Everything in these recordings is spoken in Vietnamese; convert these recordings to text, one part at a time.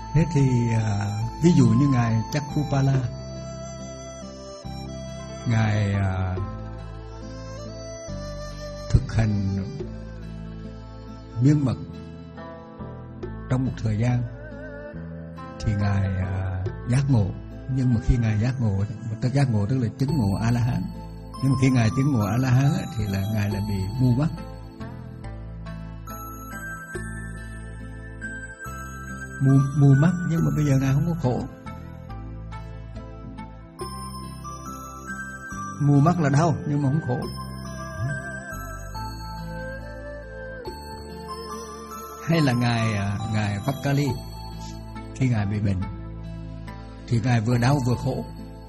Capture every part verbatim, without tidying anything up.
Thế thì à, ví dụ như ngài Chakkupala, ngài à, thực hành miên mật trong một thời gian thì ngài à, giác ngộ. Nhưng mà khi ngài giác ngộ, tức giác ngộ tức là chứng ngộ A La Hán. Nhưng mà khi ngài chứng ngộ A La Hán thì là ngài là bị mù mắt. Mù, mù mắt, nhưng mà bây giờ ngài không có khổ. Mù mắt là đau nhưng mà không khổ. Hay là ngài ngài Vakkali, khi ngài bị bệnh thì ngài vừa đau vừa khổ,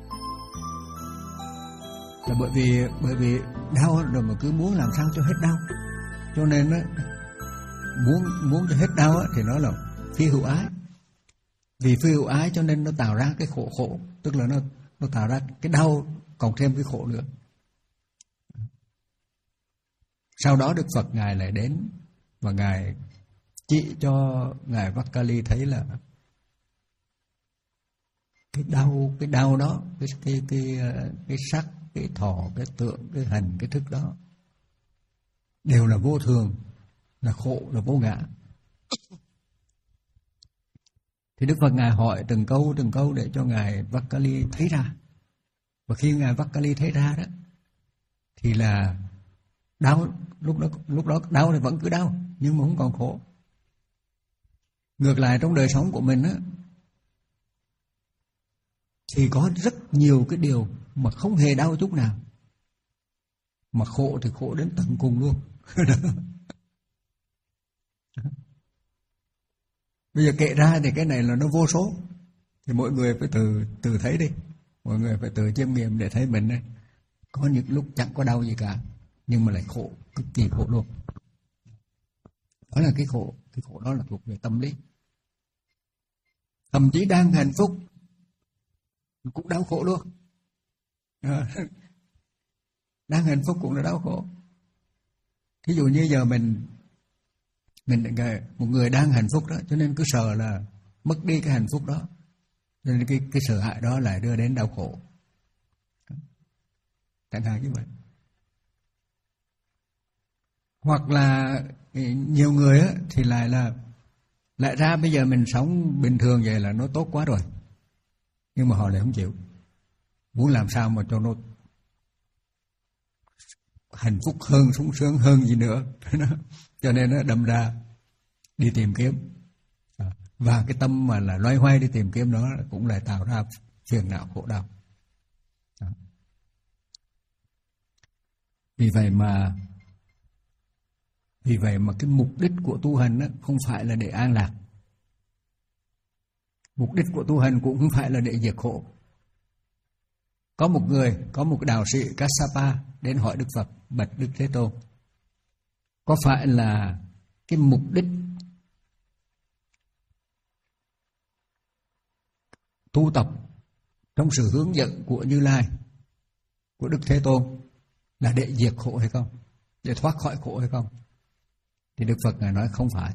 là bởi vì bởi vì đau rồi mà cứ muốn làm sao cho hết đau, cho nên á, muốn muốn cho hết đau á, thì nó là phi hữu ái. Vì phi hữu ái cho nên nó tạo ra cái khổ khổ, tức là nó nó tạo ra cái đau cộng thêm cái khổ nữa. Sau đó Đức Phật ngài lại đến và ngài chỉ cho ngài Vakkali thấy là cái đau cái đau đó, cái cái cái cái sắc, cái thọ, cái tượng, cái hành, cái thức đó đều là vô thường, là khổ, là vô ngã. Thì Đức Phật ngài hỏi từng câu từng câu để cho ngài Vakkali thấy ra. Và khi ngài Vakkali thấy ra đó thì là đau, lúc đó lúc đó đau thì vẫn cứ đau nhưng mà không còn khổ. Ngược lại trong đời sống của mình á, thì có rất nhiều cái điều mà không hề đau chút nào, mà khổ thì khổ đến tận cùng luôn. Bây giờ kể ra thì cái này là nó vô số, thì mỗi người phải từ từ thấy đi, mọi người phải tự chiêm nghiệm để thấy mình đây. Có những lúc chẳng có đau gì cả nhưng mà lại khổ, cực kỳ khổ luôn. Đó là cái khổ, cái khổ đó là thuộc về tâm lý. Thậm chí đang hạnh phúc cũng đau khổ luôn. Đang hạnh phúc cũng là đau khổ. Thí dụ như giờ mình mình một người đang hạnh phúc đó, cho nên cứ sợ là mất đi cái hạnh phúc đó, cho nên cái cái sợ hãi đó lại đưa đến đau khổ. Chẳng hạn như vậy. Hoặc là nhiều người á, thì lại là lại ra bây giờ mình sống bình thường vậy là nó tốt quá rồi, nhưng mà họ lại không chịu, muốn làm sao mà cho nó hạnh phúc hơn, sung sướng hơn gì nữa. Cho nên nó đâm ra đi tìm kiếm, và cái tâm mà là loay hoay đi tìm kiếm đó cũng lại tạo ra phiền não khổ đau. Vì vậy mà Vì vậy mà cái mục đích của tu hành đó không phải là để an lạc. Mục đích của tu hành cũng không phải là để diệt khổ. Có một người, có một đạo sĩ Kassapa đến hỏi Đức Phật, bạch Đức Thế Tôn, có phải là cái mục đích tu tập trong sự hướng dẫn của Như Lai, của Đức Thế Tôn là để diệt khổ hay không? Để thoát khỏi khổ hay không? Thì Đức Phật ngài nói không phải.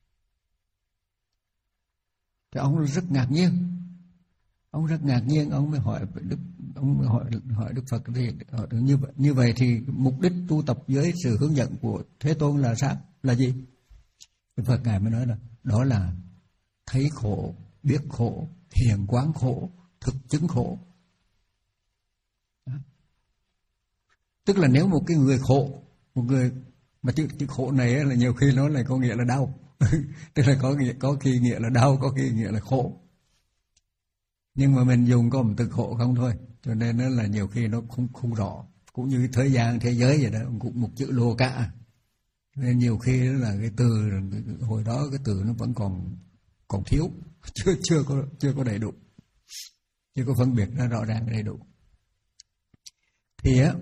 Thì ông rất ngạc nhiên. Ông rất ngạc nhiên, ông mới hỏi Đức ông mới hỏi hỏi Đức Phật thì hỏi, như vậy như vậy thì mục đích tu tập dưới sự hướng dẫn của Thế Tôn là sao? Là gì? Đức Phật ngài mới nói là đó là thấy khổ, biết khổ, hiện quán khổ, thực chứng khổ. Đó. Tức là nếu một cái người khổ, một người mà chữ, chữ khổ này là nhiều khi nó lại có nghĩa là đau. Tức là có nghĩa, có khi nghĩa là đau, có khi nghĩa là khổ. Nhưng mà mình dùng có một từ khổ không thôi, cho nên nó là nhiều khi nó không không rõ. Cũng như thời gian thế giới vậy đó, cũng một chữ lô cả. Nên nhiều khi đó là cái từ hồi đó cái từ nó vẫn còn còn thiếu, chưa chưa có chưa có đầy đủ, chưa có phân biệt nó rõ ràng đầy đủ. Thì á,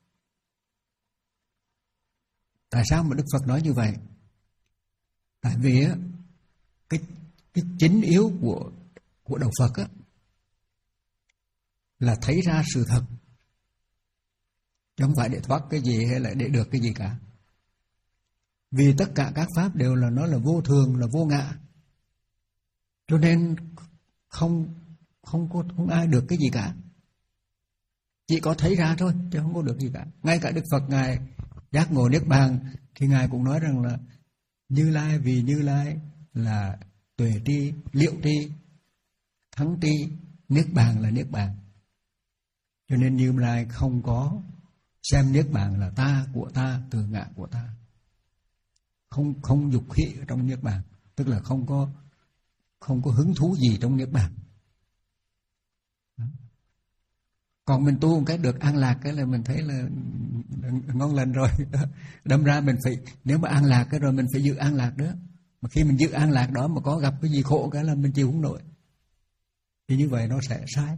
tại sao mà Đức Phật nói như vậy? Tại vì á, cái cái chính yếu của của đạo Phật á là thấy ra sự thật, chứ không phải để thoát cái gì hay là để được cái gì cả. Vì tất cả các pháp đều là nó là vô thường, là vô ngã. Cho nên không không có không ai được cái gì cả, chỉ có thấy ra thôi chứ không có được gì cả. Ngay cả Đức Phật ngài giác ngộ niết bàn thì ngài cũng nói rằng là Như Lai vì Như Lai là tuệ tri, liệu tri, thắng tri, niết bàn là niết bàn. Cho nên Như Lai không có xem niết bàn là ta, của ta, từ ngã của ta, không không dục khí ở trong niết bàn, tức là không có không có hứng thú gì trong niết bàn. Còn mình tu một cách được an lạc cái là mình thấy là ngon lành rồi. Đâm ra mình phải, nếu mà an lạc cái rồi mình phải giữ an lạc đó. Mà khi mình giữ an lạc đó mà có gặp cái gì khổ cái là mình chịu không nổi, thì như vậy nó sẽ sai.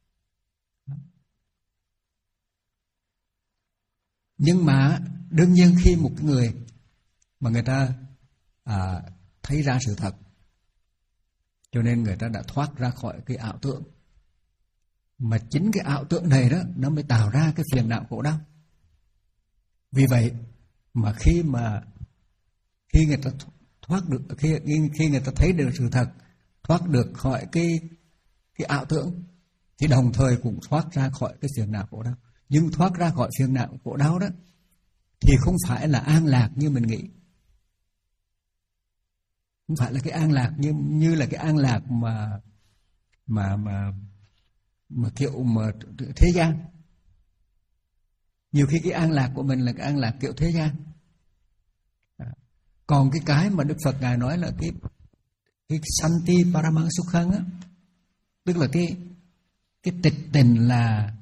Nhưng mà đương nhiên khi một người mà người ta à, thấy ra sự thật, cho nên người ta đã thoát ra khỏi cái ảo tưởng. Mà chính cái ảo tưởng này đó nó mới tạo ra cái phiền não khổ đau. Vì vậy mà khi mà khi người ta thoát được, khi khi người ta thấy được sự thật, thoát được khỏi cái cái ảo tưởng, thì đồng thời cũng thoát ra khỏi cái phiền não khổ đau. Nhưng thoát ra khỏi phiền não khổ đau đó thì không phải là an lạc như mình nghĩ, không phải là cái an lạc như như là cái an lạc mà mà mà mà kiểu mà thế gian. Nhiều khi cái an lạc của mình là cái an lạc kiểu thế gian. Còn cái cái mà Đức Phật ngài nói là cái cái santi paramang sukhang á, tức là cái cái tịch tình là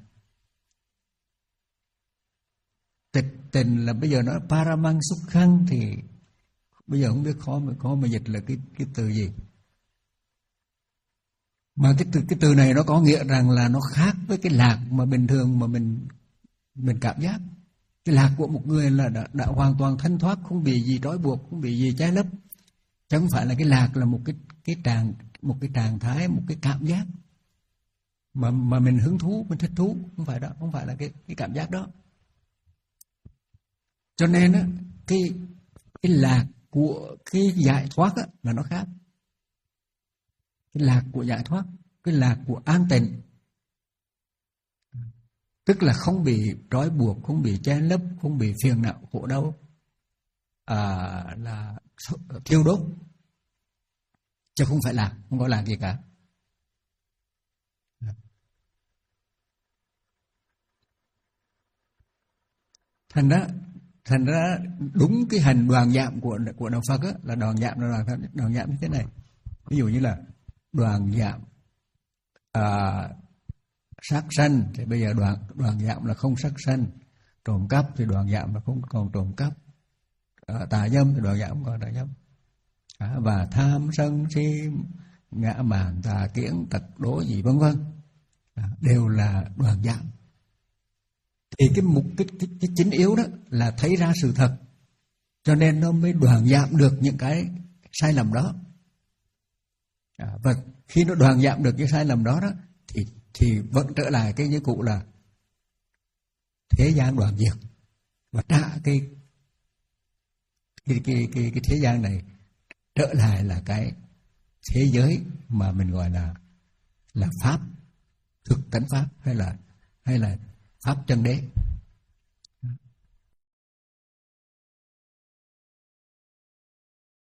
tịch tình là bây giờ nói paramang sukhang thì bây giờ không biết khó mà khó mà dịch là cái cái từ gì. Mà cái từ cái từ này nó có nghĩa rằng là nó khác với cái lạc mà bình thường mà mình mình cảm giác. Cái lạc của một người là đã, đã hoàn toàn thanh thoát, không bị gì trói buộc, không bị gì che lấp. Chứ không phải là cái lạc là một cái cái trạng một cái trạng thái, một cái cảm giác mà mà mình hứng thú, mình thích thú, không phải đó, không phải là cái cái cảm giác đó. Cho nên á, cái cái lạc của cái giải thoát á, là nó khác. Cái lạc của giải thoát, cái lạc của an tịnh, tức là không bị trói buộc, không bị che lấp, không bị phiền não khổ đau à, là thiêu đốt, chứ không phải lạc, không có lạc gì cả. Thành ra thành ra đúng cái hành đoàn giảm của của đạo Phật á, là đoàn giảm là đoàn đoàn giảm như thế này. Ví dụ như là đoàn giảm à, sát sanh thì bây giờ đoàn đoàn giảm là không sát sanh, trộm cắp thì đoàn giảm là không còn trộm cắp, à, tà dâm thì đoàn giảm không còn tà dâm, à, và tham sân si ngã mạn tà kiến tật đố gì vân vân, à, đều là đoàn giảm. Thì cái mục cái, cái, cái chính yếu đó là thấy ra sự thật, cho nên nó mới đoàn giảm được những cái sai lầm đó. À, và khi nó đoàn giảm được cái sai lầm đó đó thì thì vẫn trở lại cái như cũ là thế gian đoàn diệt, và trả cái cái cái cái cái thế gian này trở lại là cái thế giới mà mình gọi là là pháp, thực tánh pháp, hay là hay là pháp chân đế.